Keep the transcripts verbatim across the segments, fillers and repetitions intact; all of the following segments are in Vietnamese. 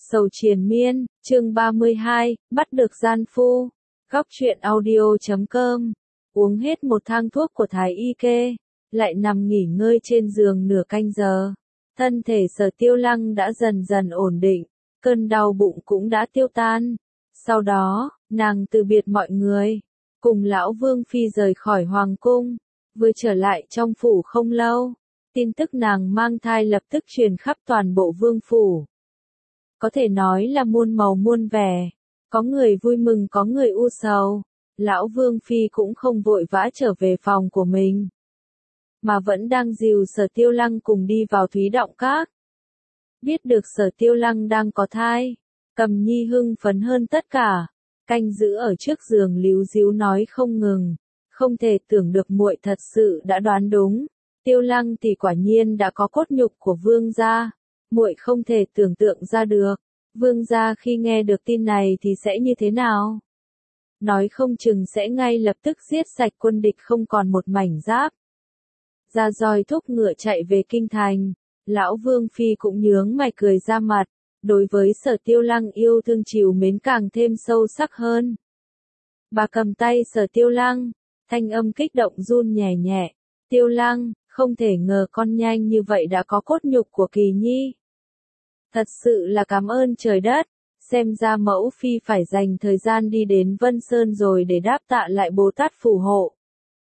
Sầu triền miên, chương ba mươi hai, bắt được gian phu. Góc truyện audio chấm com. Uống hết một thang thuốc của Thái Y kê, lại nằm nghỉ ngơi trên giường nửa canh giờ. Thân thể Sở Tiêu Lăng đã dần dần ổn định, cơn đau bụng cũng đã tiêu tan. Sau đó, nàng từ biệt mọi người, cùng lão Vương Phi rời khỏi Hoàng cung, vừa trở lại trong phủ không lâu. Tin tức nàng mang thai lập tức truyền khắp toàn bộ vương phủ. Có thể nói là muôn màu muôn vẻ, có người vui mừng có người u sầu. Lão Vương Phi cũng không vội vã trở về phòng của mình, mà vẫn đang dìu Sở Tiêu Lăng cùng đi vào Thúy Động Các. Biết được Sở Tiêu Lăng đang có thai, Cầm Nhi hưng phấn hơn tất cả, canh giữ ở trước giường líu díu nói không ngừng, không thể tưởng được muội thật sự đã đoán đúng. Tiêu Lăng thì quả nhiên đã có cốt nhục của Vương gia, muội không thể tưởng tượng ra được, Vương gia khi nghe được tin này thì sẽ như thế nào? Nói không chừng sẽ ngay lập tức giết sạch quân địch không còn một mảnh giáp. Ra roi thúc ngựa chạy về kinh thành, lão Vương Phi cũng nhướng mày cười ra mặt, đối với Sở Tiêu Lăng yêu thương trìu mến càng thêm sâu sắc hơn. Bà cầm tay Sở Tiêu Lăng, thanh âm kích động run nhẹ nhẹ, Tiêu Lăng, không thể ngờ con nhanh như vậy đã có cốt nhục của Kỳ Nhi. Thật sự là cảm ơn trời đất, xem ra mẫu phi phải dành thời gian đi đến Vân Sơn rồi để đáp tạ lại Bồ Tát phù hộ.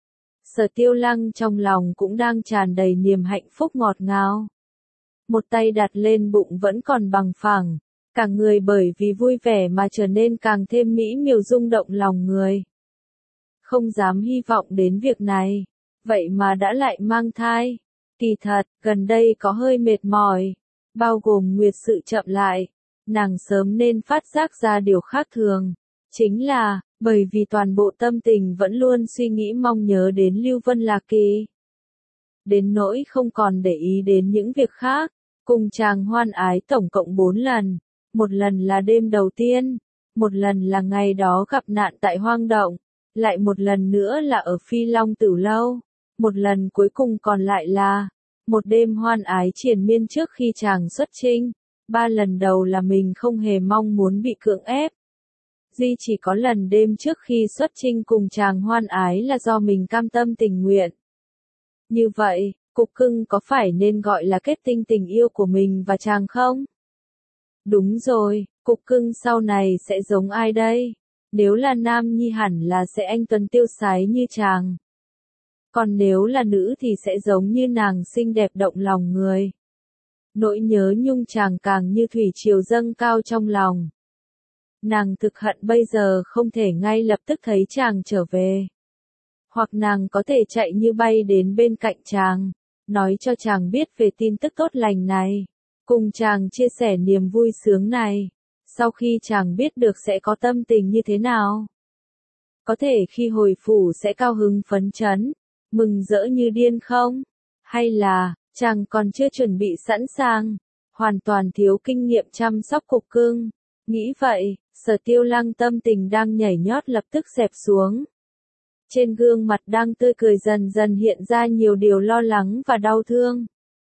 Sở Tiêu Lăng trong lòng cũng đang tràn đầy niềm hạnh phúc ngọt ngào. Một tay đặt lên bụng vẫn còn bằng phẳng, cả người bởi vì vui vẻ mà trở nên càng thêm mỹ miều rung động lòng người. Không dám hy vọng đến việc này, vậy mà đã lại mang thai. Kỳ thật, gần đây có hơi mệt mỏi, bao gồm nguyệt sự chậm lại, nàng sớm nên phát giác ra điều khác thường. Chính là, bởi vì toàn bộ tâm tình vẫn luôn suy nghĩ mong nhớ đến Lưu Vân Lạc Kỳ. Đến nỗi không còn để ý đến những việc khác, cùng chàng hoan ái tổng cộng bốn lần. Một lần là đêm đầu tiên, một lần là ngày đó gặp nạn tại hoang động, lại một lần nữa là ở Phi Long Tử Lâu, một lần cuối cùng còn lại là một đêm hoan ái triền miên trước khi chàng xuất chinh. Ba lần đầu là mình không hề mong muốn bị cưỡng ép. Duy chỉ có lần đêm trước khi xuất chinh cùng chàng hoan ái là do mình cam tâm tình nguyện. Như vậy, cục cưng có phải nên gọi là kết tinh tình yêu của mình và chàng không? Đúng rồi, cục cưng sau này sẽ giống ai đây? Nếu là nam nhi hẳn là sẽ anh tuấn tiêu sái như chàng. Còn nếu là nữ thì sẽ giống như nàng xinh đẹp động lòng người. Nỗi nhớ nhung chàng càng như thủy triều dâng cao trong lòng. Nàng thực hận bây giờ không thể ngay lập tức thấy chàng trở về. Hoặc nàng có thể chạy như bay đến bên cạnh chàng, nói cho chàng biết về tin tức tốt lành này, cùng chàng chia sẻ niềm vui sướng này. Sau khi chàng biết được sẽ có tâm tình như thế nào? Có thể khi hồi phủ sẽ cao hứng phấn chấn, mừng rỡ như điên không? Hay là, chàng còn chưa chuẩn bị sẵn sàng, hoàn toàn thiếu kinh nghiệm chăm sóc cục cưng? Nghĩ vậy, Sở Tiêu Lăng tâm tình đang nhảy nhót lập tức xẹp xuống. Trên gương mặt đang tươi cười dần dần hiện ra nhiều điều lo lắng và đau thương.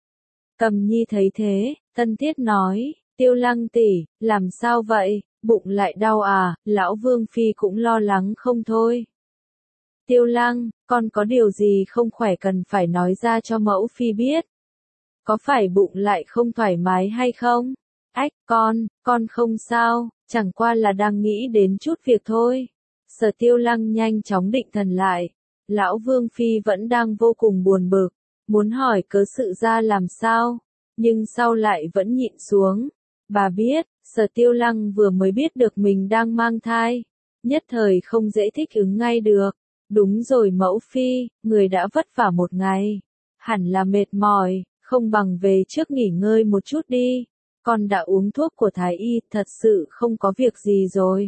Cầm Nhi thấy thế, thân thiết nói, Tiêu Lăng tỷ, làm sao vậy, bụng lại đau à? Lão Vương Phi cũng lo lắng không thôi. Tiêu Lăng, con có điều gì không khỏe cần phải nói ra cho mẫu phi biết. Có phải bụng lại không thoải mái hay không? Ách, con, con không sao, chẳng qua là đang nghĩ đến chút việc thôi. Sở Tiêu Lăng nhanh chóng định thần lại. Lão Vương Phi vẫn đang vô cùng buồn bực, muốn hỏi cớ sự ra làm sao, nhưng sau lại vẫn nhịn xuống. Bà biết, Sở Tiêu Lăng vừa mới biết được mình đang mang thai, nhất thời không dễ thích ứng ngay được. Đúng rồi mẫu phi, người đã vất vả một ngày, hẳn là mệt mỏi, không bằng về trước nghỉ ngơi một chút đi. Con đã uống thuốc của Thái Y, thật sự không có việc gì rồi.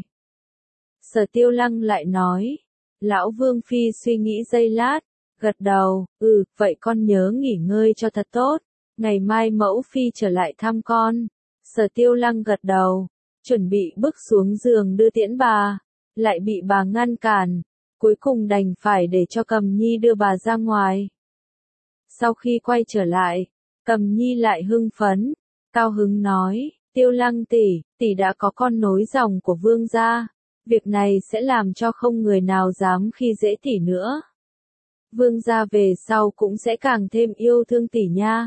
Sở Tiêu Lăng lại nói. Lão Vương Phi suy nghĩ giây lát, gật đầu, ừ, vậy con nhớ nghỉ ngơi cho thật tốt, ngày mai mẫu phi trở lại thăm con. Sở Tiêu Lăng gật đầu, chuẩn bị bước xuống giường đưa tiễn bà, lại bị bà ngăn cản. Cuối cùng đành phải để cho Cầm Nhi đưa bà ra ngoài. Sau khi quay trở lại, Cầm Nhi lại hưng phấn, cao hứng nói, Tiêu Lăng tỷ, tỷ đã có con nối dòng của Vương gia, việc này sẽ làm cho không người nào dám khi dễ tỷ nữa. Vương gia về sau cũng sẽ càng thêm yêu thương tỷ nha.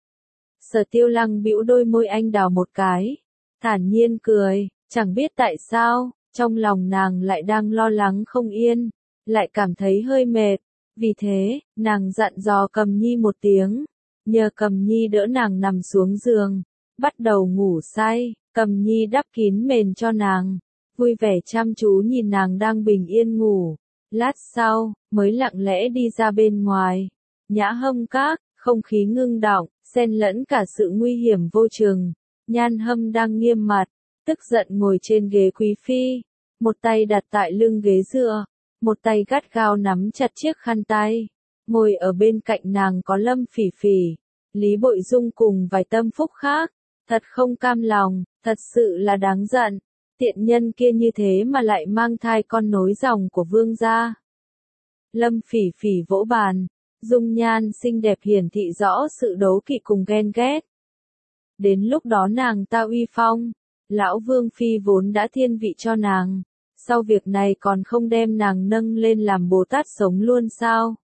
Sở Tiêu Lăng bĩu đôi môi anh đào một cái, thản nhiên cười, chẳng biết tại sao, trong lòng nàng lại đang lo lắng không yên, lại cảm thấy hơi mệt. Vì thế, nàng dặn dò Cầm Nhi một tiếng, nhờ Cầm Nhi đỡ nàng nằm xuống giường, bắt đầu ngủ say. Cầm Nhi đắp kín mền cho nàng, vui vẻ chăm chú nhìn nàng đang bình yên ngủ. Lát sau, mới lặng lẽ đi ra bên ngoài. Nhã Hâm các, không khí ngưng đọng, xen lẫn cả sự nguy hiểm vô chừng. Nhan Hâm đang nghiêm mặt, tức giận ngồi trên ghế quý phi, một tay đặt tại lưng ghế dựa, một tay gắt gao nắm chặt chiếc khăn tay. Ngồi ở bên cạnh nàng có Lâm Phỉ Phỉ, Lý Bội Dung cùng vài tâm phúc khác. Thật không cam lòng, thật sự là đáng giận. Tiện nhân kia như thế mà lại mang thai con nối dòng của Vương gia. Lâm Phỉ Phỉ vỗ bàn, dung nhan xinh đẹp hiển thị rõ sự đố kỵ cùng ghen ghét. Đến lúc đó nàng ta uy phong, lão Vương phi vốn đã thiên vị cho nàng, sau việc này còn không đem nàng nâng lên làm Bồ Tát sống luôn sao?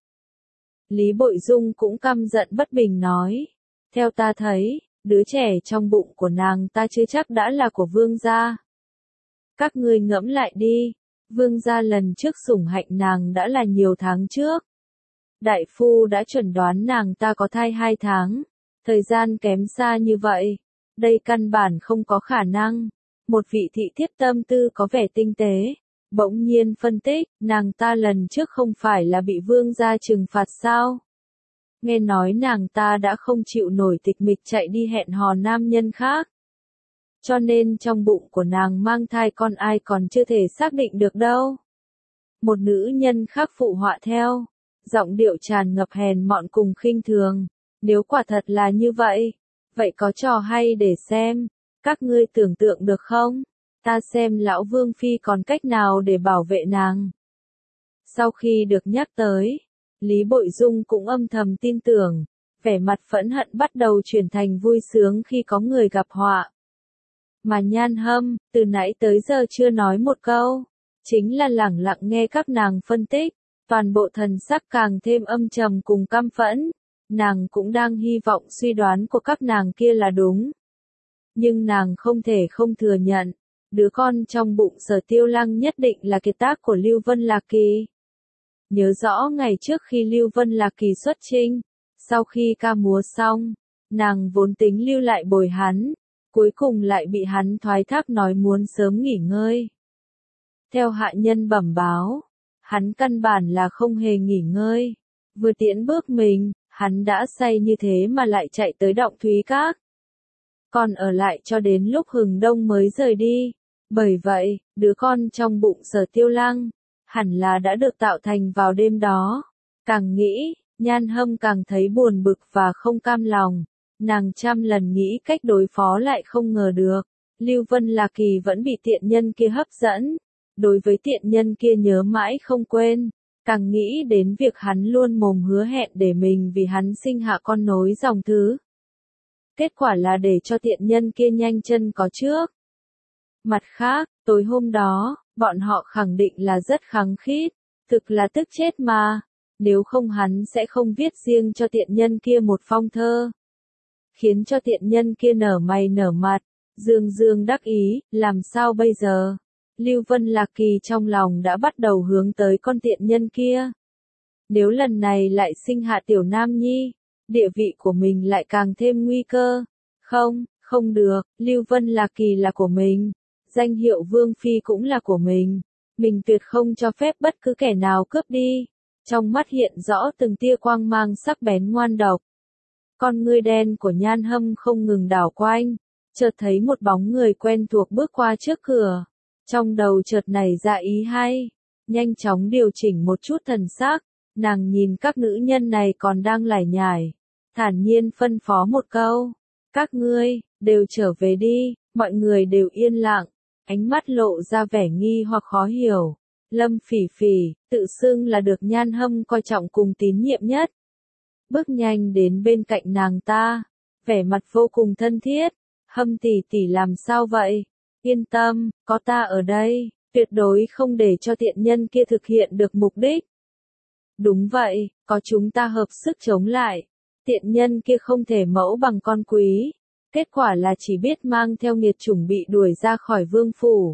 Lý Bội Dung cũng căm giận bất bình nói, theo ta thấy, đứa trẻ trong bụng của nàng ta chưa chắc đã là của Vương gia. Các ngươi ngẫm lại đi, Vương gia lần trước sủng hạnh nàng đã là nhiều tháng trước. Đại phu đã chuẩn đoán nàng ta có thai hai tháng, thời gian kém xa như vậy, đây căn bản không có khả năng. Một vị thị thiếp tâm tư có vẻ tinh tế, bỗng nhiên phân tích, nàng ta lần trước không phải là bị Vương gia trừng phạt sao? Nghe nói nàng ta đã không chịu nổi tịch mịch chạy đi hẹn hò nam nhân khác. Cho nên trong bụng của nàng mang thai con ai còn chưa thể xác định được đâu. Một nữ nhân khác phụ họa theo, giọng điệu tràn ngập hèn mọn cùng khinh thường. Nếu quả thật là như vậy, vậy có trò hay để xem, các ngươi tưởng tượng được không? Ta xem lão Vương phi còn cách nào để bảo vệ nàng. Sau khi được nhắc tới, Lý Bội Dung cũng âm thầm tin tưởng, vẻ mặt phẫn hận bắt đầu chuyển thành vui sướng khi có người gặp họa. Mà Nhan Hâm, từ nãy tới giờ chưa nói một câu, chính là lẳng lặng nghe các nàng phân tích, toàn bộ thần sắc càng thêm âm trầm cùng căm phẫn. Nàng cũng đang hy vọng suy đoán của các nàng kia là đúng. Nhưng nàng không thể không thừa nhận, đứa con trong bụng Sở Tiêu Lăng nhất định là kiệt tác của Lưu Vân Lạc Kỳ. Nhớ rõ ngày trước khi Lưu Vân Lạc Kỳ xuất chinh, sau khi ca múa xong, nàng vốn tính lưu lại bồi hắn, cuối cùng lại bị hắn thoái thác nói muốn sớm nghỉ ngơi. Theo hạ nhân bẩm báo, hắn căn bản là không hề nghỉ ngơi, vừa tiễn bước mình, hắn đã say như thế mà lại chạy tới Động Thúy Các. Còn ở lại cho đến lúc hừng đông mới rời đi. Bởi vậy, đứa con trong bụng Sở Tiêu Lăng, hẳn là đã được tạo thành vào đêm đó. Càng nghĩ, Nhan Hâm càng thấy buồn bực và không cam lòng. Nàng trăm lần nghĩ cách đối phó lại không ngờ được. Lưu Vân Lạc Kỳ vẫn bị tiện nhân kia hấp dẫn. Đối với tiện nhân kia nhớ mãi không quên. Càng nghĩ đến việc hắn luôn mồm hứa hẹn để mình vì hắn sinh hạ con nối dòng thứ. Kết quả là để cho tiện nhân kia nhanh chân có trước. Mặt khác, tối hôm đó, bọn họ khẳng định là rất khăng khít, thực là tức chết mà, nếu không hắn sẽ không viết riêng cho tiện nhân kia một phong thơ. Khiến cho tiện nhân kia nở mày nở mặt, dương dương đắc ý, làm sao bây giờ? Lưu Vân Lạc Kỳ trong lòng đã bắt đầu hướng tới con tiện nhân kia. Nếu lần này lại sinh hạ tiểu nam nhi, địa vị của mình lại càng thêm nguy cơ. Không, không được, Lưu Vân Lạc Kỳ là của mình, danh hiệu Vương Phi cũng là của mình, mình tuyệt không cho phép bất cứ kẻ nào cướp đi. Trong mắt hiện rõ từng tia quang mang sắc bén ngoan độc. Con ngươi đen của Nhan Hâm không ngừng đảo quanh, chợt thấy một bóng người quen thuộc bước qua trước cửa. Trong đầu chợt nảy ra ý hay, nhanh chóng điều chỉnh một chút thần sắc, nàng nhìn các nữ nhân này còn đang lải nhải, thản nhiên phân phó một câu, các ngươi, đều trở về đi, mọi người đều yên lặng, ánh mắt lộ ra vẻ nghi hoặc khó hiểu. Lâm Phỉ Phỉ, tự xưng là được Nhan Hâm coi trọng cùng tín nhiệm nhất. Bước nhanh đến bên cạnh nàng ta, vẻ mặt vô cùng thân thiết, Hâm tỷ tỷ làm sao vậy? Yên tâm, có ta ở đây, tuyệt đối không để cho tiện nhân kia thực hiện được mục đích. Đúng vậy, có chúng ta hợp sức chống lại. Tiện nhân kia không thể mẫu bằng con quý. Kết quả là chỉ biết mang theo nghiệt chủng bị đuổi ra khỏi vương phủ.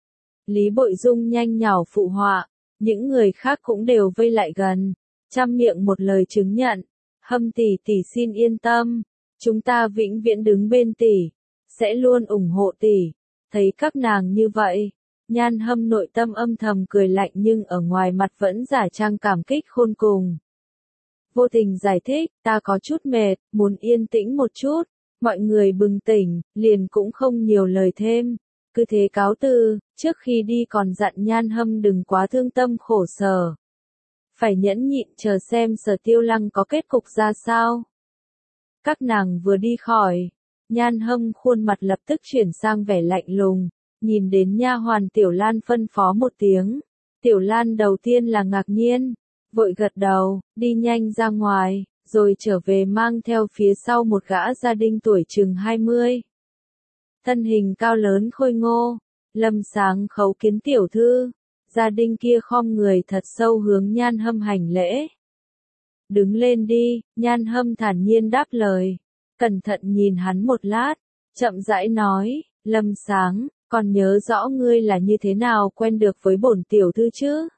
Lý Bội Dung nhanh nhảu phụ họa, những người khác cũng đều vây lại gần, trăm miệng một lời chứng nhận. Hâm tỷ tỷ xin yên tâm, chúng ta vĩnh viễn đứng bên tỷ, sẽ luôn ủng hộ tỷ. Thấy các nàng như vậy, Nhan Hâm nội tâm âm thầm cười lạnh nhưng ở ngoài mặt vẫn giả trang cảm kích khôn cùng. Vô tình giải thích, ta có chút mệt, muốn yên tĩnh một chút. Mọi người bừng tỉnh, liền cũng không nhiều lời thêm. Cứ thế cáo từ, trước khi đi còn dặn Nhan Hâm đừng quá thương tâm khổ sở. Phải nhẫn nhịn chờ xem Sở Tiêu Lăng có kết cục ra sao. Các nàng vừa đi khỏi, Nhan Hâm khuôn mặt lập tức chuyển sang vẻ lạnh lùng, nhìn đến nha hoàn Tiểu Lan phân phó một tiếng. Tiểu Lan đầu tiên là ngạc nhiên, vội gật đầu, đi nhanh ra ngoài, rồi trở về mang theo phía sau một gã gia đình tuổi chừng hai mươi. Thân hình cao lớn khôi ngô, Lâm Sáng khấu kiến tiểu thư, gia đình kia khom người thật sâu hướng Nhan Hâm hành lễ. Đứng lên đi, Nhan Hâm thản nhiên đáp lời, cẩn thận nhìn hắn một lát, chậm rãi nói, Lâm Sáng, còn nhớ rõ ngươi là như thế nào quen được với bổn tiểu thư chứ?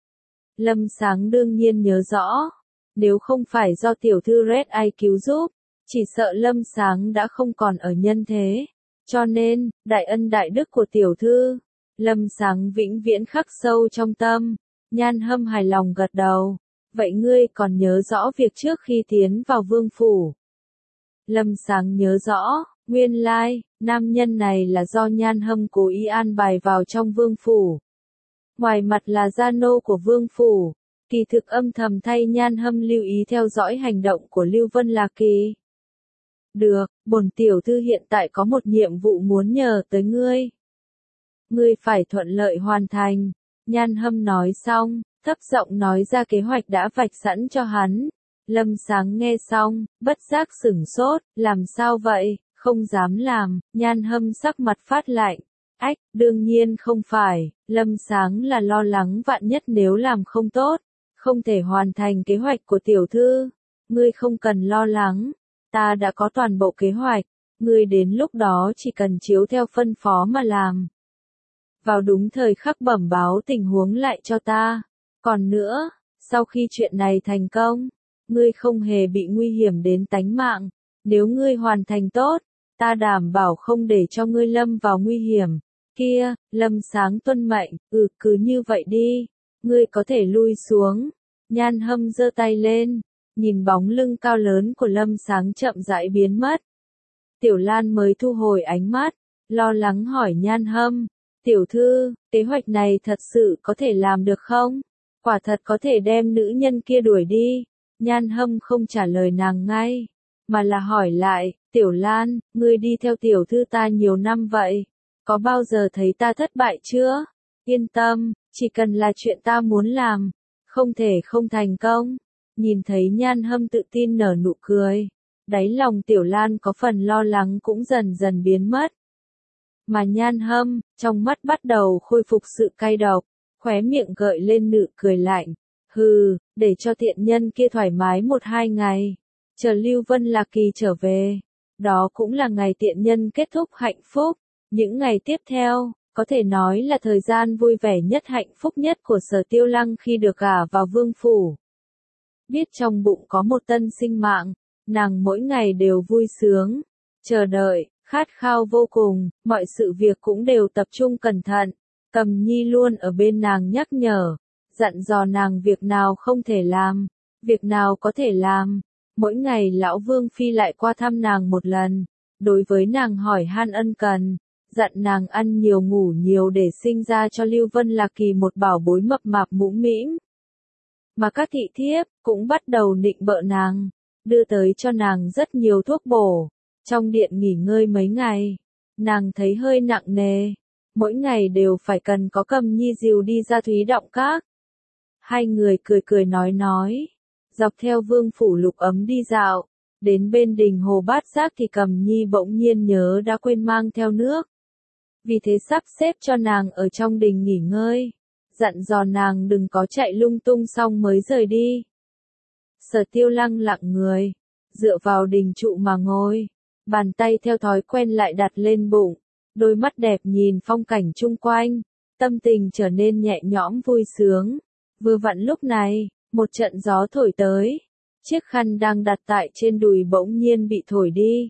Lâm Sáng đương nhiên nhớ rõ, nếu không phải do tiểu thư Red Eye cứu giúp, chỉ sợ Lâm Sáng đã không còn ở nhân thế. Cho nên, đại ân đại đức của tiểu thư, Lâm Sáng vĩnh viễn khắc sâu trong tâm. Nhan Hâm hài lòng gật đầu. Vậy ngươi còn nhớ rõ việc trước khi tiến vào vương phủ? Lâm Sáng nhớ rõ, nguyên lai, nam nhân này là do Nhan Hâm cố ý an bài vào trong vương phủ. Ngoài mặt là gia nô của vương phủ, kỳ thực âm thầm thay Nhan Hâm lưu ý theo dõi hành động của Lưu Vân Lạc Kỳ. Được, bổn tiểu thư hiện tại có một nhiệm vụ muốn nhờ tới ngươi. Ngươi phải thuận lợi hoàn thành. Nhan Hâm nói xong, thấp giọng nói ra kế hoạch đã vạch sẵn cho hắn. Lâm Sáng nghe xong, bất giác sửng sốt, làm sao vậy, không dám làm. Nhan Hâm sắc mặt phát lạnh. Ách, đương nhiên không phải, Lâm Sáng là lo lắng vạn nhất nếu làm không tốt, không thể hoàn thành kế hoạch của tiểu thư. Ngươi không cần lo lắng, ta đã có toàn bộ kế hoạch, ngươi đến lúc đó chỉ cần chiếu theo phân phó mà làm. Vào đúng thời khắc bẩm báo tình huống lại cho ta. Còn nữa, sau khi chuyện này thành công, ngươi không hề bị nguy hiểm đến tánh mạng, nếu ngươi hoàn thành tốt, ta đảm bảo không để cho ngươi lâm vào nguy hiểm. Kia, Lâm Sáng tuân mệnh, ừ cứ như vậy đi, ngươi có thể lui xuống. Nhan Hâm giơ tay lên, nhìn bóng lưng cao lớn của Lâm Sáng chậm rãi biến mất. Tiểu Lan mới thu hồi ánh mắt, lo lắng hỏi Nhan Hâm, tiểu thư, kế hoạch này thật sự có thể làm được không? Quả thật có thể đem nữ nhân kia đuổi đi. Nhan Hâm không trả lời nàng ngay, mà là hỏi lại, Tiểu Lan, ngươi đi theo tiểu thư ta nhiều năm vậy, có bao giờ thấy ta thất bại chưa? Yên tâm, chỉ cần là chuyện ta muốn làm, không thể không thành công. Nhìn thấy Nhan Hâm tự tin nở nụ cười, đáy lòng Tiểu Lan có phần lo lắng cũng dần dần biến mất. Mà Nhan Hâm, trong mắt bắt đầu khôi phục sự cay độc, khóe miệng gợi lên nụ cười lạnh. Hừ, để cho tiện nhân kia thoải mái một hai ngày, chờ Lưu Vân Lạc Kỳ trở về. Đó cũng là ngày tiện nhân kết thúc hạnh phúc. Những ngày tiếp theo, có thể nói là thời gian vui vẻ nhất hạnh phúc nhất của Sở Tiêu Lăng khi được gả vào vương phủ. Biết trong bụng có một tân sinh mạng, nàng mỗi ngày đều vui sướng, chờ đợi, khát khao vô cùng, mọi sự việc cũng đều tập trung cẩn thận. Cầm Nhi luôn ở bên nàng nhắc nhở, dặn dò nàng việc nào không thể làm, việc nào có thể làm. Mỗi ngày lão Vương Phi lại qua thăm nàng một lần, đối với nàng hỏi han ân cần, dặn nàng ăn nhiều ngủ nhiều để sinh ra cho Lưu Vân Lạc Kỳ một bảo bối mập mạp mũm mĩm. Mà các thị thiếp cũng bắt đầu nịnh bợ nàng, đưa tới cho nàng rất nhiều thuốc bổ. Trong điện nghỉ ngơi mấy ngày, nàng thấy hơi nặng nề, mỗi ngày đều phải cần có Cầm Nhi dìu đi ra Thúy Động Các. Hai người cười cười nói nói, dọc theo vương phủ Lục Ấm đi dạo, Đến bên đình hồ Bát Giác thì Cầm Nhi bỗng nhiên nhớ đã quên mang theo nước. Vì thế sắp xếp cho nàng ở trong đình nghỉ ngơi, dặn dò nàng đừng có chạy lung tung xong mới rời đi. Sở Tiêu Lăng lặng người, dựa vào đình trụ mà ngồi, bàn tay theo thói quen lại đặt lên bụng, đôi mắt đẹp nhìn phong cảnh chung quanh, tâm tình trở nên nhẹ nhõm vui sướng. Vừa vặn lúc này, một trận gió thổi tới, chiếc khăn đang đặt tại trên đùi bỗng nhiên bị thổi đi.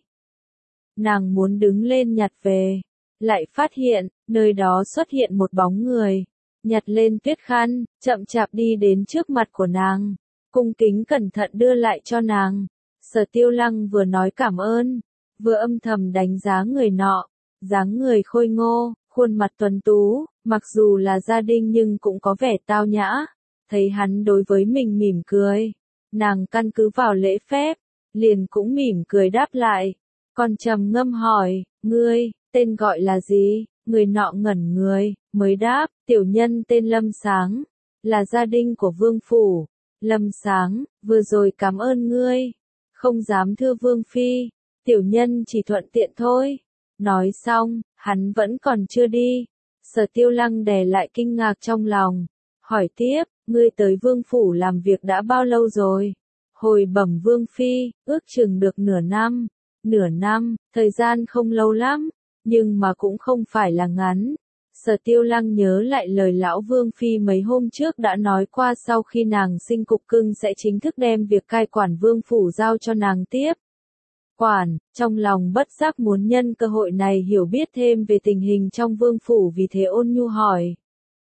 Nàng muốn đứng lên nhặt về, lại phát hiện, nơi đó xuất hiện một bóng người, nhặt lên tuyết khăn, chậm chạp đi đến trước mặt của nàng, cung kính cẩn thận đưa lại cho nàng. Sở Tiêu Lăng vừa nói cảm ơn, vừa âm thầm đánh giá người nọ, dáng người khôi ngô, khuôn mặt tuấn tú, mặc dù là gia đình nhưng cũng có vẻ tao nhã. Thấy hắn đối với mình mỉm cười, nàng căn cứ vào lễ phép, liền cũng mỉm cười đáp lại, còn trầm ngâm hỏi, ngươi, tên gọi là gì? Người nọ ngẩn người, mới đáp, tiểu nhân tên Lâm Sáng, là gia đình của vương phủ. Lâm Sáng, vừa rồi cảm ơn ngươi, không dám thưa vương phi, tiểu nhân chỉ thuận tiện thôi. Nói xong, hắn vẫn còn chưa đi. Sở Tiêu Lăng đè lại kinh ngạc trong lòng, hỏi tiếp, ngươi tới vương phủ làm việc đã bao lâu rồi? Hồi bẩm vương phi, ước chừng được nửa năm. Nửa năm, thời gian không lâu lắm, nhưng mà cũng không phải là ngắn. Sở Tiêu Lăng nhớ lại lời lão vương phi mấy hôm trước đã nói qua, sau khi nàng sinh cục cưng sẽ chính thức đem việc cai quản vương phủ giao cho nàng tiếp quản, trong lòng bất giác muốn nhân cơ hội này hiểu biết thêm về tình hình trong vương phủ, vì thế ôn nhu hỏi.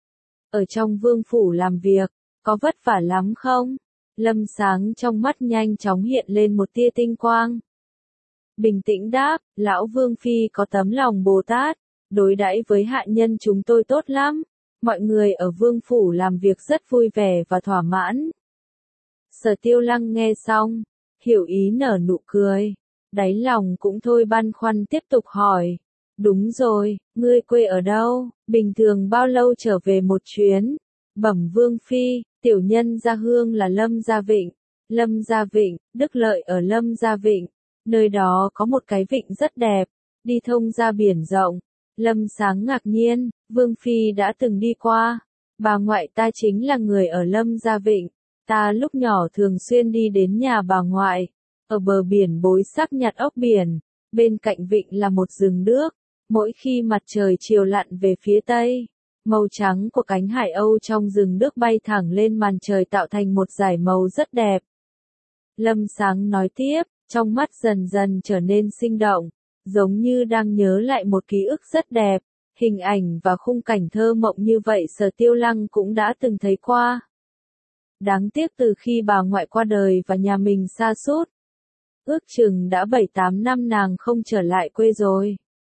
Ở trong vương phủ làm việc, có vất vả lắm không? Lâm Sáng trong mắt nhanh chóng hiện lên một tia tinh quang. Bình tĩnh đáp, lão vương phi có tấm lòng Bồ Tát, đối đãi với hạ nhân chúng tôi tốt lắm. Mọi người ở vương phủ làm việc rất vui vẻ và thỏa mãn. Sở Tiêu Lăng nghe xong, hiểu ý nở nụ cười. Đáy lòng cũng thôi băn khoăn tiếp tục hỏi. Đúng rồi, ngươi quê ở đâu? Bình thường bao lâu trở về một chuyến? Bẩm vương phi, tiểu nhân gia hương là Lâm Gia Vịnh. Lâm Gia Vịnh, Đức Lợi ở Lâm Gia Vịnh. Nơi đó có một cái vịnh rất đẹp, đi thông ra biển rộng. Lâm Sáng ngạc nhiên, vương phi đã từng đi qua. Bà ngoại ta chính là người ở Lâm Gia Vịnh. Ta lúc nhỏ thường xuyên đi đến nhà bà ngoại. Ở bờ biển bối sắc nhặt ốc biển, bên cạnh vịnh là một rừng nước. Mỗi khi mặt trời chiều lặn về phía tây, màu trắng của cánh hải âu trong rừng nước bay thẳng lên màn trời tạo thành một dải màu rất đẹp. Lâm Sáng nói tiếp, trong mắt dần dần trở nên sinh động, giống như đang nhớ lại một ký ức rất đẹp. Hình ảnh và khung cảnh thơ mộng như vậy Sở Tiêu Lăng cũng đã từng thấy qua. Đáng tiếc từ khi bà ngoại qua đời và nhà mình sa sút, ước chừng đã bảy tám năm nàng không trở lại quê rồi.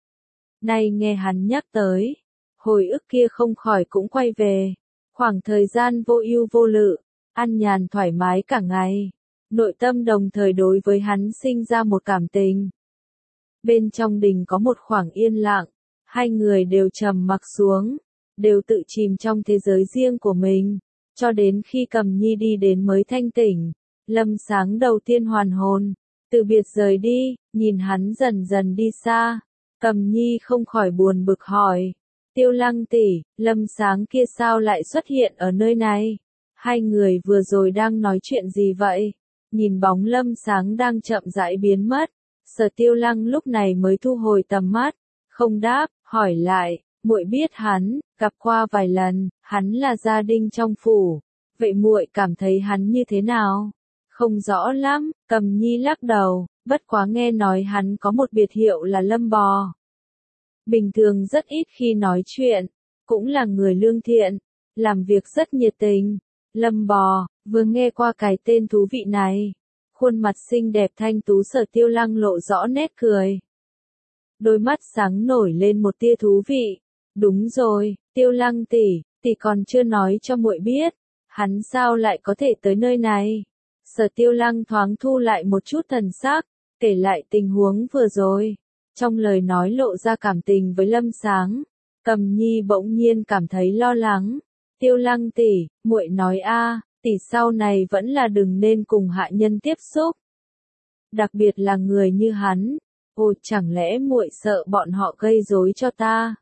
Nay nghe hắn nhắc tới, hồi ức kia không khỏi cũng quay về. Khoảng thời gian vô ưu vô lự, an nhàn thoải mái cả ngày. Nội tâm đồng thời đối với hắn sinh ra một cảm tình. Bên trong đình có một khoảng yên lặng, hai người đều trầm mặc xuống, đều tự chìm trong thế giới riêng của mình, cho đến khi Cầm Nhi đi đến mới thanh tỉnh. Lâm Sáng đầu tiên hoàn hồn, từ biệt rời đi, nhìn hắn dần dần đi xa, Cầm Nhi không khỏi buồn bực hỏi, Tiêu Lăng tỷ, Lâm Sáng kia sao lại xuất hiện ở nơi này? Hai người vừa rồi đang nói chuyện gì vậy? Nhìn bóng Lâm Sáng đang chậm rãi biến mất, Sở Tiêu Lăng lúc này mới thu hồi tầm mắt, không đáp, hỏi lại, muội biết hắn, gặp qua vài lần, hắn là gia đình trong phủ, vậy muội cảm thấy hắn như thế nào? Không rõ lắm, Cầm Nhi lắc đầu, bất quá nghe nói hắn có một biệt hiệu là Lâm Bò. Bình thường rất ít khi nói chuyện, cũng là người lương thiện, làm việc rất nhiệt tình. Lâm Bò, vừa nghe qua cái tên thú vị này, khuôn mặt xinh đẹp thanh tú Sở Tiêu Lăng lộ rõ nét cười. Đôi mắt sáng nổi lên một tia thú vị. Đúng rồi, Tiêu Lăng tỷ, tỷ còn chưa nói cho muội biết, hắn sao lại có thể tới nơi này? Sở Tiêu Lăng thoáng thu lại một chút thần sắc, kể lại tình huống vừa rồi. Trong lời nói lộ ra cảm tình với Lâm Sáng. Cầm Nhi bỗng nhiên cảm thấy lo lắng. Tiêu Lăng tỷ, muội nói a, tỷ sau này vẫn là đừng nên cùng hạ nhân tiếp xúc. đặc biệt là người như hắn. Ồ, chẳng lẽ muội sợ bọn họ gây rối cho ta?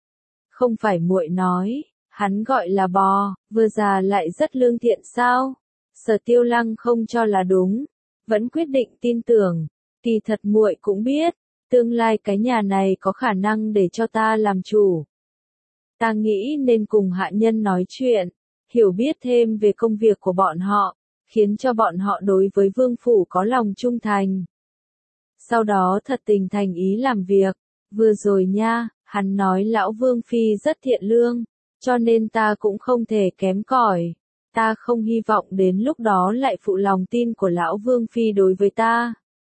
Không phải muội nói, hắn gọi là bò, vừa già lại rất lương thiện sao? Sở Tiêu Lăng không cho là đúng, vẫn quyết định tin tưởng. Kỳ thật muội cũng biết, tương lai cái nhà này có khả năng để cho ta làm chủ. Ta nghĩ nên cùng hạ nhân nói chuyện, hiểu biết thêm về công việc của bọn họ, khiến cho bọn họ đối với vương phủ có lòng trung thành. Sau đó thật tình thành ý làm việc. Vừa rồi nha, hắn nói lão vương phi rất thiện lương, cho nên ta cũng không thể kém cỏi. Ta không hy vọng đến lúc đó lại phụ lòng tin của lão vương phi đối với ta.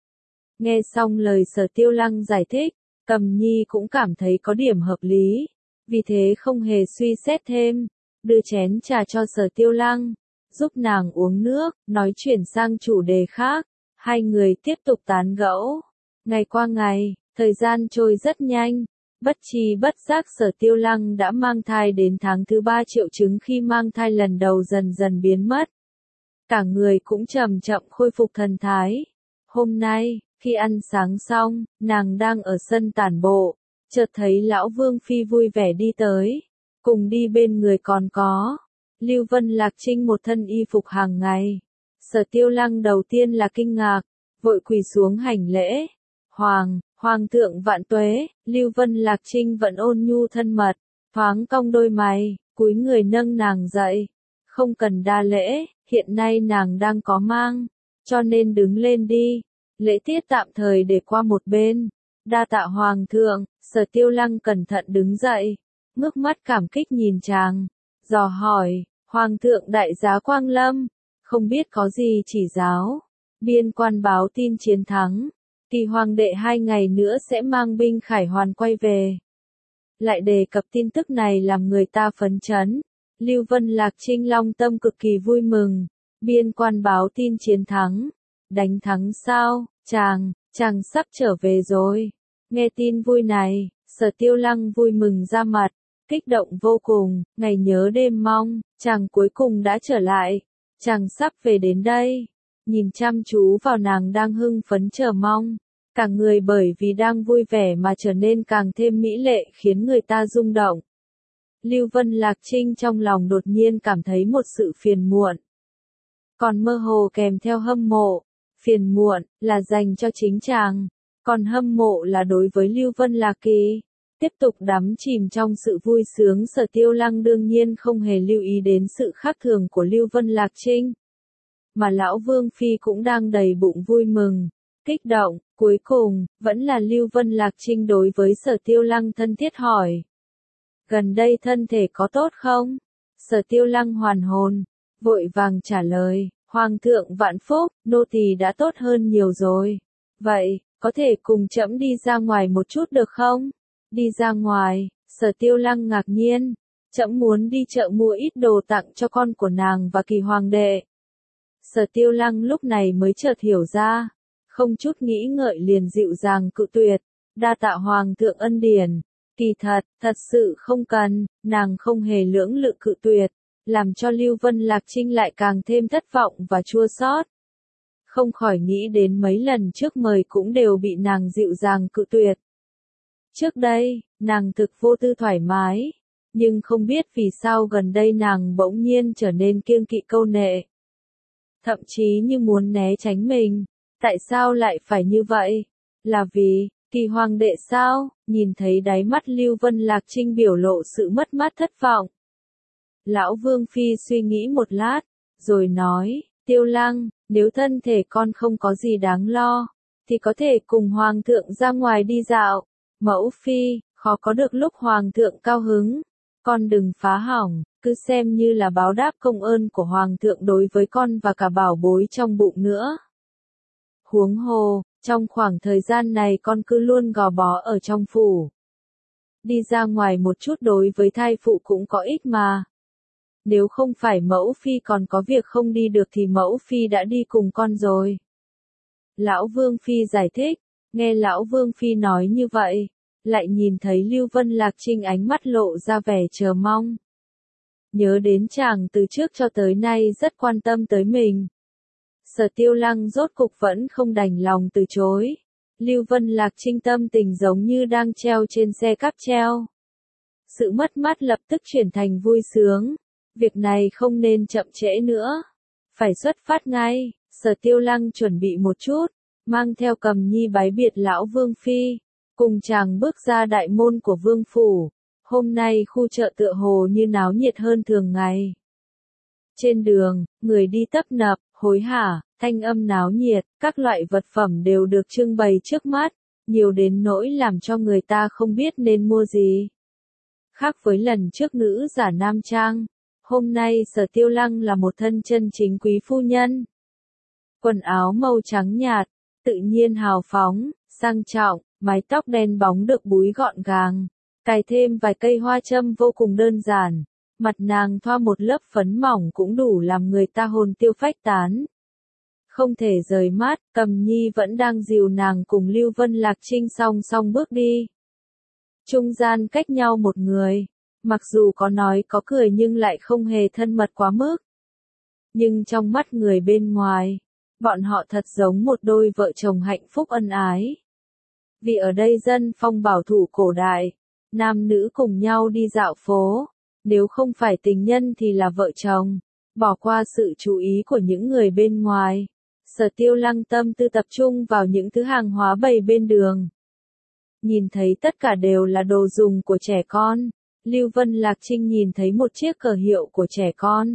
Nghe xong lời Sở Tiêu Lăng giải thích, Cầm Nhi cũng cảm thấy có điểm hợp lý, vì thế không hề suy xét thêm, đưa chén trà cho Sở Tiêu Lăng, giúp nàng uống nước, nói chuyển sang chủ đề khác, hai người tiếp tục tán gẫu. Ngày qua ngày, thời gian trôi rất nhanh, bất tri bất giác Sở Tiêu Lăng đã mang thai đến tháng thứ ba, triệu chứng khi mang thai lần đầu dần dần biến mất. Cả người cũng chậm chậm khôi phục thần thái. Hôm nay, khi ăn sáng xong, nàng đang ở sân tản bộ, chợt thấy lão Vương Phi vui vẻ đi tới, cùng đi bên người còn có Lưu Vân Lạc Trinh một thân y phục hàng ngày. Sở Tiêu Lăng đầu tiên là kinh ngạc, vội quỳ xuống hành lễ. Hoàng, Hoàng thượng vạn tuế. Lưu Vân Lạc Trinh vẫn ôn nhu thân mật, thoáng cong đôi mày, cúi người nâng nàng dậy. Không cần đa lễ, hiện nay nàng đang có mang, cho nên đứng lên đi. Lễ tiết tạm thời để qua một bên. Đa tạ Hoàng thượng. Sở Tiêu Lăng cẩn thận đứng dậy, ngước mắt cảm kích nhìn chàng, dò hỏi, Hoàng thượng đại giá quang lâm, không biết có gì chỉ giáo. Biên quan báo tin chiến thắng, Kỳ Hoàng đệ hai ngày nữa sẽ mang binh khải hoàn quay về. Lại đề cập tin tức này làm người ta phấn chấn. Lưu Vân Lạc Trinh long tâm cực kỳ vui mừng. Biên quan báo tin chiến thắng. Đánh thắng sao? Chàng, chàng sắp trở về rồi. Nghe tin vui này, Sở Tiêu Lăng vui mừng ra mặt, kích động vô cùng, ngày nhớ đêm mong, chàng cuối cùng đã trở lại. Chàng sắp về đến đây. Nhìn chăm chú vào nàng đang hưng phấn chờ mong. Cả người bởi vì đang vui vẻ mà trở nên càng thêm mỹ lệ khiến người ta rung động. Lưu Vân Lạc Trinh trong lòng đột nhiên cảm thấy một sự phiền muộn. Còn mơ hồ kèm theo hâm mộ. Phiền muộn là dành cho chính chàng, còn hâm mộ là đối với Lưu Vân Lạc Kỳ. Tiếp tục đắm chìm trong sự vui sướng, Sở Tiêu Lăng đương nhiên không hề lưu ý đến sự khác thường của Lưu Vân Lạc Trinh. Mà lão Vương Phi cũng đang đầy bụng vui mừng, kích động. Cuối cùng, vẫn là Lưu Vân Lạc Trinh đối với Sở Tiêu Lăng thân thiết hỏi. Gần đây thân thể có tốt không? Sở Tiêu Lăng hoàn hồn, vội vàng trả lời, Hoàng thượng vạn phúc, nô tỳ đã tốt hơn nhiều rồi. Vậy, có thể cùng trẫm đi ra ngoài một chút được không? Đi ra ngoài? Sở Tiêu Lăng ngạc nhiên, trẫm muốn đi chợ mua ít đồ tặng cho con của nàng và Kỳ Hoàng đệ. Sở Tiêu Lăng lúc này mới chợt hiểu ra, không chút nghĩ ngợi liền dịu dàng cự tuyệt, đa tạ Hoàng thượng ân điển. Kỳ thật, thật sự không cần, nàng không hề lưỡng lự cự tuyệt, làm cho Lưu Vân Lạc Trinh lại càng thêm thất vọng và chua xót. Không khỏi nghĩ đến mấy lần trước mời cũng đều bị nàng dịu dàng cự tuyệt. Trước đây, nàng thực vô tư thoải mái, nhưng không biết vì sao gần đây nàng bỗng nhiên trở nên kiêng kỵ câu nệ. Thậm chí như muốn né tránh mình. Tại sao lại phải như vậy? Là vì, Kỳ Hoàng đệ sao? Nhìn thấy đáy mắt Lưu Vân Lạc Trinh biểu lộ sự mất mát thất vọng. Lão Vương Phi suy nghĩ một lát, rồi nói, Tiêu Lăng, nếu thân thể con không có gì đáng lo, thì có thể cùng Hoàng thượng ra ngoài đi dạo. Mẫu Phi, khó có được lúc Hoàng thượng cao hứng. Con đừng phá hỏng, cứ xem như là báo đáp công ơn của Hoàng thượng đối với con và cả bảo bối trong bụng nữa. Huống hồ, trong khoảng thời gian này con cứ luôn gò bó ở trong phủ. Đi ra ngoài một chút đối với thai phụ cũng có ích mà. Nếu không phải mẫu phi còn có việc không đi được thì mẫu phi đã đi cùng con rồi. Lão Vương Phi giải thích, nghe Lão Vương Phi nói như vậy, lại nhìn thấy Lưu Vân Lạc Trinh ánh mắt lộ ra vẻ chờ mong. Nhớ đến chàng từ trước cho tới nay rất quan tâm tới mình. Sở Tiêu Lăng rốt cục vẫn không đành lòng từ chối. Lưu Vân Lạc Trinh tâm tình giống như đang treo trên xe cáp treo. Sự mất mát lập tức chuyển thành vui sướng. Việc này không nên chậm trễ nữa. Phải xuất phát ngay. Sở Tiêu Lăng chuẩn bị một chút, mang theo Cầm Nhi bái biệt lão Vương Phi, cùng chàng bước ra đại môn của Vương Phủ. Hôm nay khu chợ tựa hồ như náo nhiệt hơn thường ngày. Trên đường, người đi tấp nập, hối hả, thanh âm náo nhiệt, các loại vật phẩm đều được trưng bày trước mắt, nhiều đến nỗi làm cho người ta không biết nên mua gì. Khác với lần trước nữ giả nam trang, hôm nay Sở Tiêu Lăng là một thân chân chính quý phu nhân. Quần áo màu trắng nhạt, tự nhiên hào phóng, sang trọng, mái tóc đen bóng được búi gọn gàng, cài thêm vài cây hoa châm vô cùng đơn giản, mặt nàng thoa một lớp phấn mỏng cũng đủ làm người ta hồn tiêu phách tán. Không thể rời mắt, Cầm Nhi vẫn đang dìu nàng cùng Lưu Vân Lạc Trinh song song bước đi. Trung gian cách nhau một người, mặc dù có nói có cười nhưng lại không hề thân mật quá mức. Nhưng trong mắt người bên ngoài, bọn họ thật giống một đôi vợ chồng hạnh phúc ân ái. Vì ở đây dân phong bảo thủ cổ đại, nam nữ cùng nhau đi dạo phố, nếu không phải tình nhân thì là vợ chồng, bỏ qua sự chú ý của những người bên ngoài. Sở Tiêu Lăng tâm tư tập trung vào những thứ hàng hóa bày bên đường. Nhìn thấy tất cả đều là đồ dùng của trẻ con, Lưu Vân Lạc Trinh nhìn thấy một chiếc cờ hiệu của trẻ con.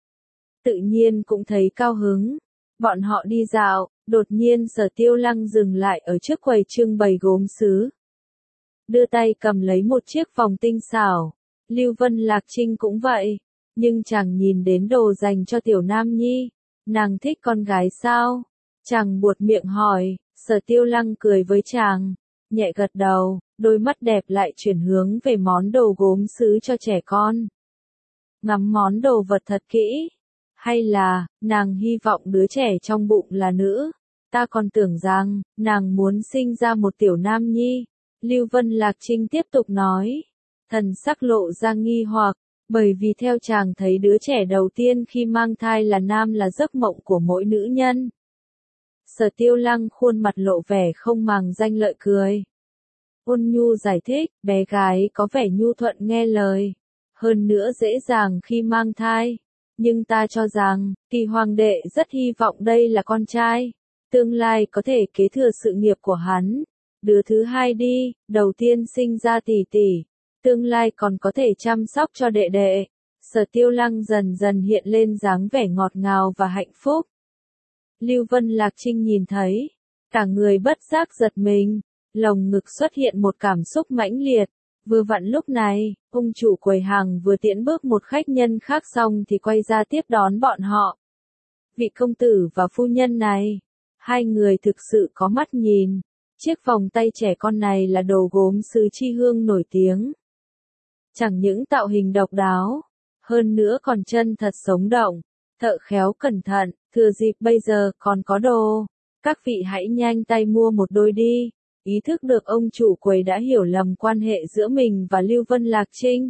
Tự nhiên cũng thấy cao hứng. Bọn họ đi dạo, đột nhiên Sở Tiêu Lăng dừng lại ở trước quầy trưng bày gốm sứ. Đưa tay cầm lấy một chiếc vòng tinh xảo. Lưu Vân Lạc Trinh cũng vậy, nhưng chàng nhìn đến đồ dành cho tiểu nam nhi. Nàng thích con gái sao? Chàng buột miệng hỏi. Sở Tiêu Lăng cười với chàng, nhẹ gật đầu, đôi mắt đẹp lại chuyển hướng về món đồ gốm sứ cho trẻ con. Ngắm món đồ vật thật kỹ. Hay là, nàng hy vọng đứa trẻ trong bụng là nữ? Ta còn tưởng rằng, nàng muốn sinh ra một tiểu nam nhi. Lưu Vân Lạc Trinh tiếp tục nói. Thần sắc lộ ra nghi hoặc, bởi vì theo chàng thấy đứa trẻ đầu tiên khi mang thai là nam là giấc mộng của mỗi nữ nhân. Sở Tiêu Lăng khuôn mặt lộ vẻ không màng danh lợi cười. Ôn nhu giải thích, bé gái có vẻ nhu thuận nghe lời, hơn nữa dễ dàng khi mang thai. Nhưng ta cho rằng, Kỳ Hoàng đệ rất hy vọng đây là con trai, tương lai có thể kế thừa sự nghiệp của hắn. Đứa thứ hai đi, đầu tiên sinh ra tỷ tỷ, tương lai còn có thể chăm sóc cho đệ đệ. Sở Tiêu Lăng dần dần hiện lên dáng vẻ ngọt ngào và hạnh phúc. Lưu Vân Lạc Trinh nhìn thấy, cả người bất giác giật mình, lồng ngực xuất hiện một cảm xúc mãnh liệt. Vừa vặn lúc này, ông chủ quầy hàng vừa tiễn bước một khách nhân khác xong thì quay ra tiếp đón bọn họ. Vị công tử và phu nhân này, hai người thực sự có mắt nhìn. Chiếc vòng tay trẻ con này là đồ gốm sứ Chi Hương nổi tiếng. Chẳng những tạo hình độc đáo, hơn nữa còn chân thật sống động, thợ khéo cẩn thận, thừa dịp bây giờ còn có đồ. Các vị hãy nhanh tay mua một đôi đi. Ý thức được ông chủ quầy đã hiểu lầm quan hệ giữa mình và Lưu Vân Lạc Trinh.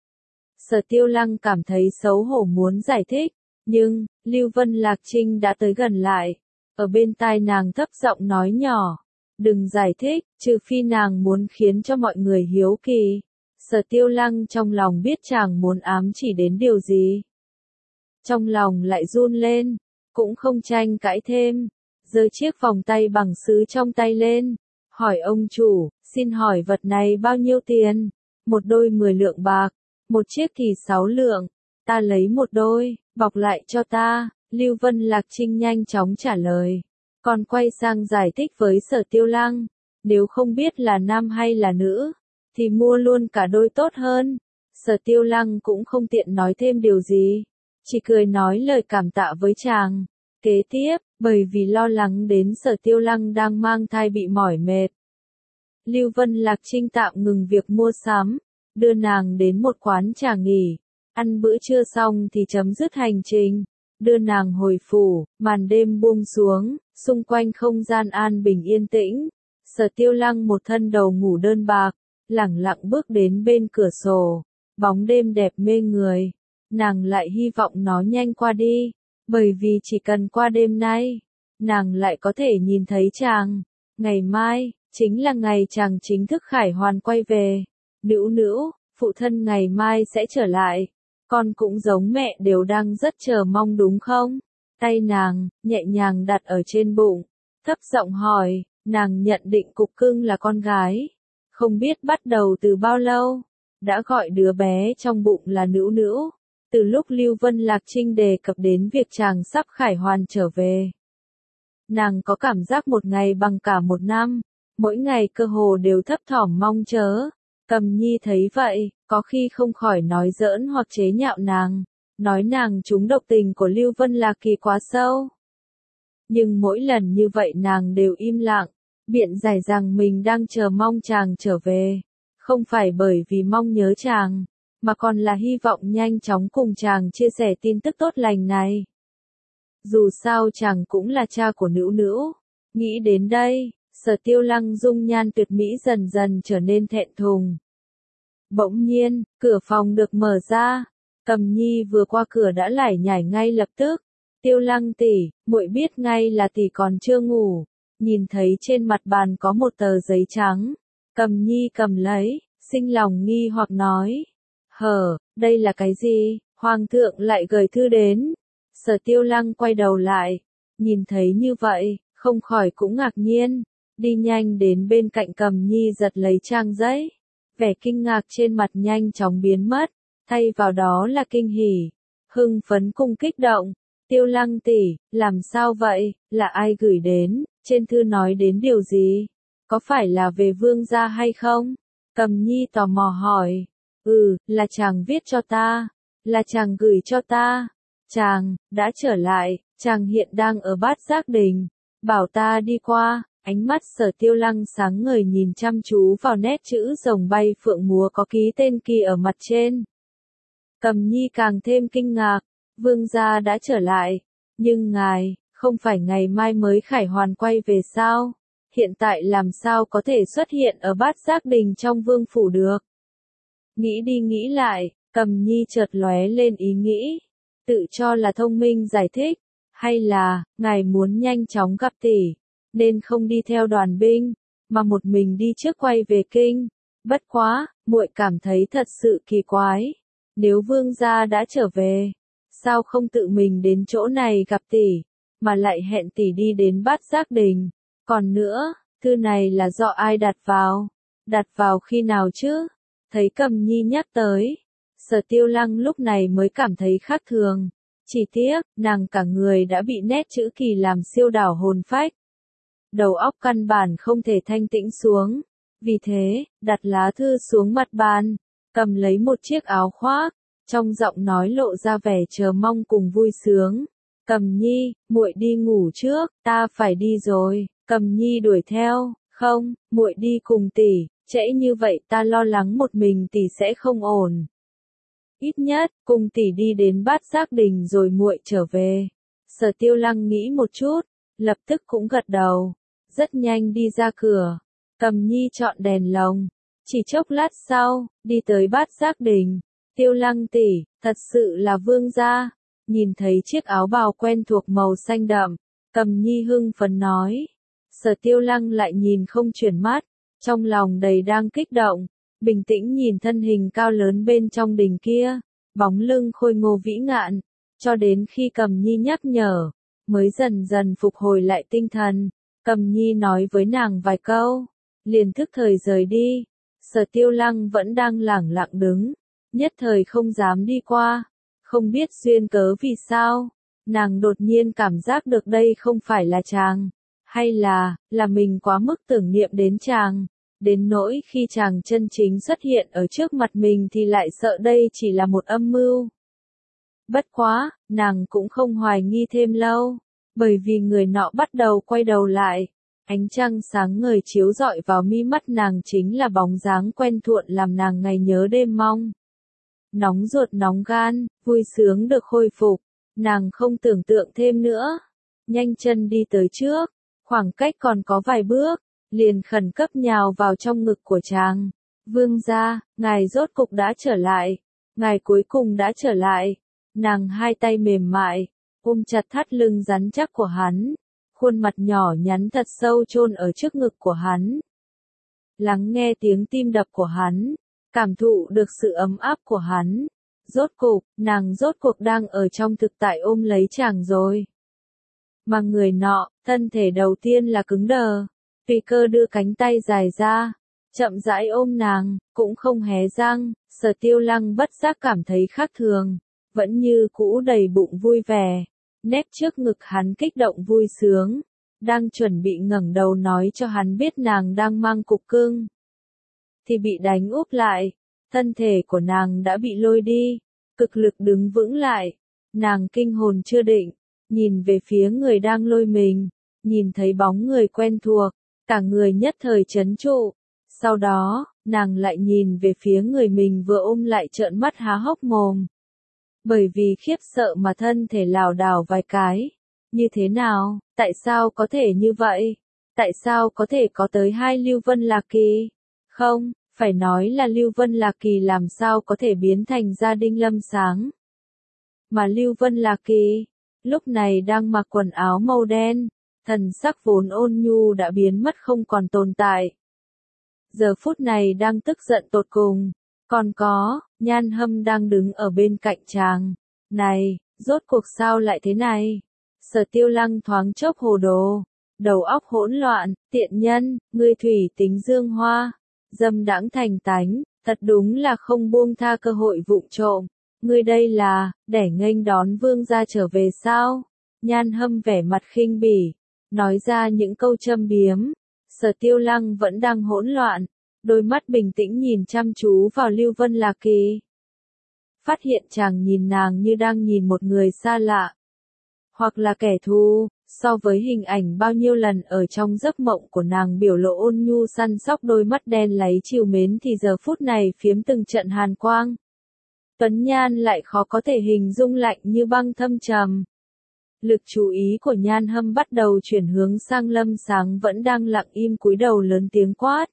Sở Tiêu Lăng cảm thấy xấu hổ muốn giải thích, nhưng, Lưu Vân Lạc Trinh đã tới gần lại. Ở bên tai nàng thấp giọng nói nhỏ, đừng giải thích, trừ phi nàng muốn khiến cho mọi người hiếu kỳ. Sở Tiêu Lăng trong lòng biết chàng muốn ám chỉ đến điều gì. Trong lòng lại run lên, cũng không tranh cãi thêm, giơ chiếc vòng tay bằng sứ trong tay lên. Hỏi ông chủ, xin hỏi vật này bao nhiêu tiền? Một đôi mười lượng bạc, một chiếc thì sáu lượng. Ta lấy một đôi, bọc lại cho ta. Lưu Vân Lạc Trinh nhanh chóng trả lời. Còn quay sang giải thích với Sở Tiêu Lăng. Nếu không biết là nam hay là nữ, thì mua luôn cả đôi tốt hơn. Sở Tiêu Lăng cũng không tiện nói thêm điều gì, chỉ cười nói lời cảm tạ với chàng. Kế tiếp, bởi vì lo lắng đến Sở Tiêu Lăng đang mang thai bị mỏi mệt, Lưu Vân Lạc Trinh tạm ngừng việc mua sắm, đưa nàng đến một quán trà nghỉ, ăn bữa trưa xong thì chấm dứt hành trình, đưa nàng hồi phủ, màn đêm buông xuống, xung quanh không gian an bình yên tĩnh. Sở Tiêu Lăng một thân đầu ngủ đơn bạc, lẳng lặng bước đến bên cửa sổ, bóng đêm đẹp mê người, nàng lại hy vọng nó nhanh qua đi. Bởi vì chỉ cần qua đêm nay, nàng lại có thể nhìn thấy chàng. Ngày mai, chính là ngày chàng chính thức khải hoàn quay về. Nữu nữu, phụ thân ngày mai sẽ trở lại. Con cũng giống mẹ đều đang rất chờ mong đúng không? Tay nàng, nhẹ nhàng đặt ở trên bụng. Thấp giọng hỏi, nàng nhận định cục cưng là con gái. Không biết bắt đầu từ bao lâu, đã gọi đứa bé trong bụng là Nữu Nữu. Từ lúc Lưu Vân Lạc Trinh đề cập đến việc chàng sắp khải hoàn trở về. Nàng có cảm giác một ngày bằng cả một năm, mỗi ngày cơ hồ đều thấp thỏm mong chờ. Cầm Nhi thấy vậy, có khi không khỏi nói giỡn hoặc chế nhạo nàng, nói nàng trúng độc tình của Lưu Vân Lạc Kỳ quá sâu. Nhưng mỗi lần như vậy nàng đều im lặng, biện giải rằng mình đang chờ mong chàng trở về, không phải bởi vì mong nhớ chàng, mà còn là hy vọng nhanh chóng cùng chàng chia sẻ tin tức tốt lành này. Dù sao chàng cũng là cha của Nữu Nữu. Nghĩ đến đây, Sở Tiêu Lăng dung nhan tuyệt mỹ dần dần trở nên thẹn thùng. Bỗng nhiên, cửa phòng được mở ra, Cầm Nhi vừa qua cửa đã lải nhải ngay lập tức. Tiêu Lăng tỷ, muội biết ngay là tỷ còn chưa ngủ. Nhìn thấy trên mặt bàn có một tờ giấy trắng, Cầm Nhi cầm lấy, sinh lòng nghi hoặc nói. Hờ, đây là cái gì? Hoàng thượng lại gửi thư đến. Sở Tiêu Lăng quay đầu lại, nhìn thấy như vậy, không khỏi cũng ngạc nhiên, đi nhanh đến bên cạnh Cầm Nhi giật lấy trang giấy. Vẻ kinh ngạc trên mặt nhanh chóng biến mất, thay vào đó là kinh hỉ, hưng phấn cùng kích động. Tiêu Lăng tỷ, làm sao vậy, là ai gửi đến, trên thư nói đến điều gì? Có phải là về vương gia hay không? Cầm Nhi tò mò hỏi. Ừ, là chàng viết cho ta, là chàng gửi cho ta. Chàng, đã trở lại, chàng hiện đang ở Bát Giác Đình, bảo ta đi qua. Ánh mắt Sở Tiêu Lăng sáng ngời nhìn chăm chú vào nét chữ rồng bay phượng múa có ký tên Kỳ ở mặt trên. Cầm Nhi càng thêm kinh ngạc, vương gia đã trở lại, nhưng ngài, không phải ngày mai mới khải hoàn quay về sao? Hiện tại làm sao có thể xuất hiện ở Bát Giác Đình trong vương phủ được? Nghĩ đi nghĩ lại, Cầm Nhi chợt lóe lên ý nghĩ, tự cho là thông minh giải thích, hay là, ngài muốn nhanh chóng gặp tỷ, nên không đi theo đoàn binh, mà một mình đi trước quay về kinh. Bất quá, muội cảm thấy thật sự kỳ quái, nếu vương gia đã trở về, sao không tự mình đến chỗ này gặp tỷ, mà lại hẹn tỷ đi đến Bát Giác Đình? Còn nữa, thư này là do ai đặt vào? Đặt vào khi nào chứ? Thấy Cầm Nhi nhắc tới, Sở Tiêu Lăng lúc này mới cảm thấy khác thường. Chỉ tiếc, nàng cả người đã bị nét chữ Kỳ làm siêu đảo hồn phách. Đầu óc căn bản không thể thanh tĩnh xuống. Vì thế, đặt lá thư xuống mặt bàn, cầm lấy một chiếc áo khoác, trong giọng nói lộ ra vẻ chờ mong cùng vui sướng. Cầm Nhi, muội đi ngủ trước, ta phải đi rồi. Cầm Nhi đuổi theo, không, muội đi cùng tỷ, trễ như vậy ta lo lắng một mình tỷ sẽ không ổn. Ít nhất, cùng tỷ đi đến Bát Giác Đình rồi muội trở về. Sở Tiêu Lăng nghĩ một chút, lập tức cũng gật đầu, rất nhanh đi ra cửa. Cầm Nhi chọn đèn lồng, chỉ chốc lát sau, đi tới Bát Giác Đình. Tiêu Lăng tỷ, thật sự là vương gia. Nhìn thấy chiếc áo bào quen thuộc màu xanh đậm, Cầm Nhi hưng phấn nói. Sở Tiêu Lăng lại nhìn không chuyển mắt, trong lòng đầy đang kích động, bình tĩnh nhìn thân hình cao lớn bên trong đình kia, bóng lưng khôi ngô vĩ ngạn, cho đến khi Cầm Nhi nhắc nhở, mới dần dần phục hồi lại tinh thần. Cầm Nhi nói với nàng vài câu, liền thức thời rời đi. Sở Tiêu Lăng vẫn đang lẳng lặng đứng, nhất thời không dám đi qua, không biết duyên cớ vì sao, nàng đột nhiên cảm giác được đây không phải là chàng, hay là, là mình quá mức tưởng niệm đến chàng, đến nỗi khi chàng chân chính xuất hiện ở trước mặt mình thì lại sợ đây chỉ là một âm mưu. Bất quá, nàng cũng không hoài nghi thêm lâu, bởi vì người nọ bắt đầu quay đầu lại. Ánh trăng sáng ngời chiếu rọi vào mi mắt nàng chính là bóng dáng quen thuộc làm nàng ngày nhớ đêm mong. Nóng ruột nóng gan, vui sướng được khôi phục, nàng không tưởng tượng thêm nữa. Nhanh chân đi tới trước, khoảng cách còn có vài bước, liền khẩn cấp nhào vào trong ngực của chàng. Vương gia, ngài rốt cục đã trở lại, ngài cuối cùng đã trở lại. Nàng hai tay mềm mại, ôm chặt thắt lưng rắn chắc của hắn, khuôn mặt nhỏ nhắn thật sâu chôn ở trước ngực của hắn. Lắng nghe tiếng tim đập của hắn, cảm thụ được sự ấm áp của hắn. Rốt cục, nàng rốt cuộc đang ở trong thực tại ôm lấy chàng rồi. Mà người nọ, thân thể đầu tiên là cứng đờ, tùy cơ đưa cánh tay dài ra, chậm rãi ôm nàng, cũng không hé răng. Sở Tiêu Lăng bất giác cảm thấy khác thường, vẫn như cũ đầy bụng vui vẻ, nép trước ngực hắn kích động vui sướng, đang chuẩn bị ngẩng đầu nói cho hắn biết nàng đang mang cục cưng, thì bị đánh úp lại, thân thể của nàng đã bị lôi đi, cực lực đứng vững lại, nàng kinh hồn chưa định, nhìn về phía người đang lôi mình, nhìn thấy bóng người quen thuộc, cả người nhất thời chấn trụ, sau đó, nàng lại nhìn về phía người mình vừa ôm lại trợn mắt há hốc mồm. Bởi vì khiếp sợ mà thân thể lảo đảo vài cái. Như thế nào, tại sao có thể như vậy? Tại sao có thể có tới hai Lưu Vân Lạc Kỳ? Không, phải nói là Lưu Vân Lạc Kỳ làm sao có thể biến thành gia đình Lâm Sáng. Mà Lưu Vân Lạc Kỳ, lúc này đang mặc quần áo màu đen, thần sắc vốn ôn nhu đã biến mất không còn tồn tại. Giờ phút này đang tức giận tột cùng, còn có, Nhan Hâm đang đứng ở bên cạnh chàng. Này, rốt cuộc sao lại thế này? Sở Tiêu Lăng thoáng chốc hồ đồ, đầu óc hỗn loạn, tiện nhân, ngươi thủy tính dương hoa, dâm đãng thành tánh, thật đúng là không buông tha cơ hội vụng trộm. Ngươi đây là, để nghênh đón vương gia trở về sao? Nhan Hâm vẻ mặt khinh bỉ, nói ra những câu châm biếm. Sở Tiêu Lăng vẫn đang hỗn loạn, đôi mắt bình tĩnh nhìn chăm chú vào Lưu Vân Lạc Kỳ. Phát hiện chàng nhìn nàng như đang nhìn một người xa lạ, hoặc là kẻ thù, so với hình ảnh bao nhiêu lần ở trong giấc mộng của nàng biểu lộ ôn nhu săn sóc đôi mắt đen láy trìu mến thì giờ phút này phiếm từng trận hàn quang. Tuấn Nhan lại khó có thể hình dung lạnh như băng thâm trầm. Lực chú ý của Nhan Hâm bắt đầu chuyển hướng sang Lâm Sáng vẫn đang lặng im cúi đầu lớn tiếng quát.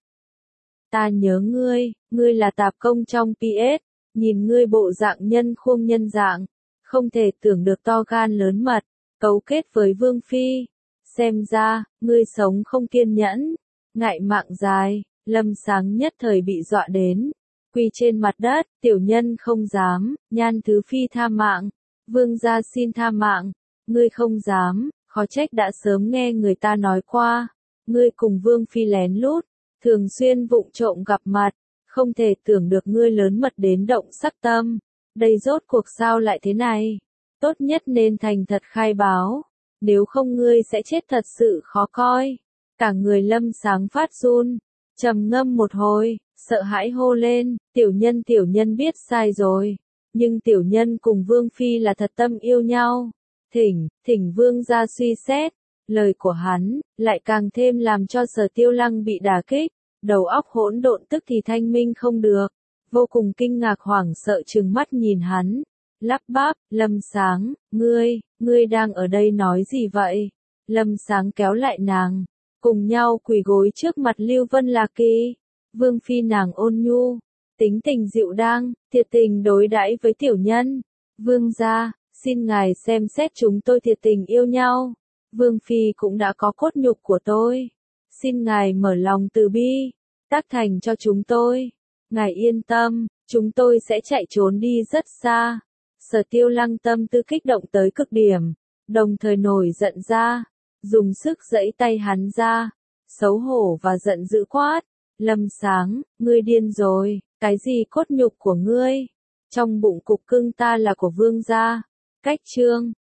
Ta nhớ ngươi, ngươi là tạp công trong pê ét, nhìn ngươi bộ dạng nhân khuôn nhân dạng, không thể tưởng được to gan lớn mật, cấu kết với Vương Phi. Xem ra, ngươi sống không kiên nhẫn, ngại mạng dài. Lâm Sáng nhất thời bị dọa đến, quỳ trên mặt đất, tiểu nhân không dám. Nhan Thứ Phi tha mạng, vương gia xin tha mạng. Ngươi không dám, khó trách đã sớm nghe người ta nói qua, ngươi cùng Vương Phi lén lút, thường xuyên vụng trộm gặp mặt, không thể tưởng được ngươi lớn mật đến động sắc tâm. Đây rốt cuộc sao lại thế này? Tốt nhất nên thành thật khai báo, nếu không ngươi sẽ chết thật sự khó coi. Cả người Lâm Sáng phát run, trầm ngâm một hồi, sợ hãi hô lên, tiểu nhân tiểu nhân biết sai rồi, nhưng tiểu nhân cùng Vương Phi là thật tâm yêu nhau. Thỉnh, thỉnh vương gia suy xét. Lời của hắn, lại càng thêm làm cho Sở Tiêu Lăng bị đả kích, đầu óc hỗn độn tức thì thanh minh không được, vô cùng kinh ngạc hoảng sợ trừng mắt nhìn hắn, lắp bắp, Lâm Sáng, ngươi, ngươi đang ở đây nói gì vậy? Lâm Sáng kéo lại nàng, cùng nhau quỳ gối trước mặt Lưu Vân Lạc Kỳ. Vương Phi nàng ôn nhu, tính tình dịu dàng, thiệt tình đối đãi với tiểu nhân. Vương gia, xin ngài xem xét chúng tôi thiệt tình yêu nhau. Vương Phi cũng đã có cốt nhục của tôi. Xin ngài mở lòng từ bi, tác thành cho chúng tôi. Ngài yên tâm, chúng tôi sẽ chạy trốn đi rất xa. Sở Tiêu Lăng tâm tư kích động tới cực điểm, đồng thời nổi giận ra, dùng sức giãy tay hắn ra, xấu hổ và giận dữ quát. Lâm Sáng, ngươi điên rồi, cái gì cốt nhục của ngươi? Trong bụng cục cưng ta là của vương gia. Cách chương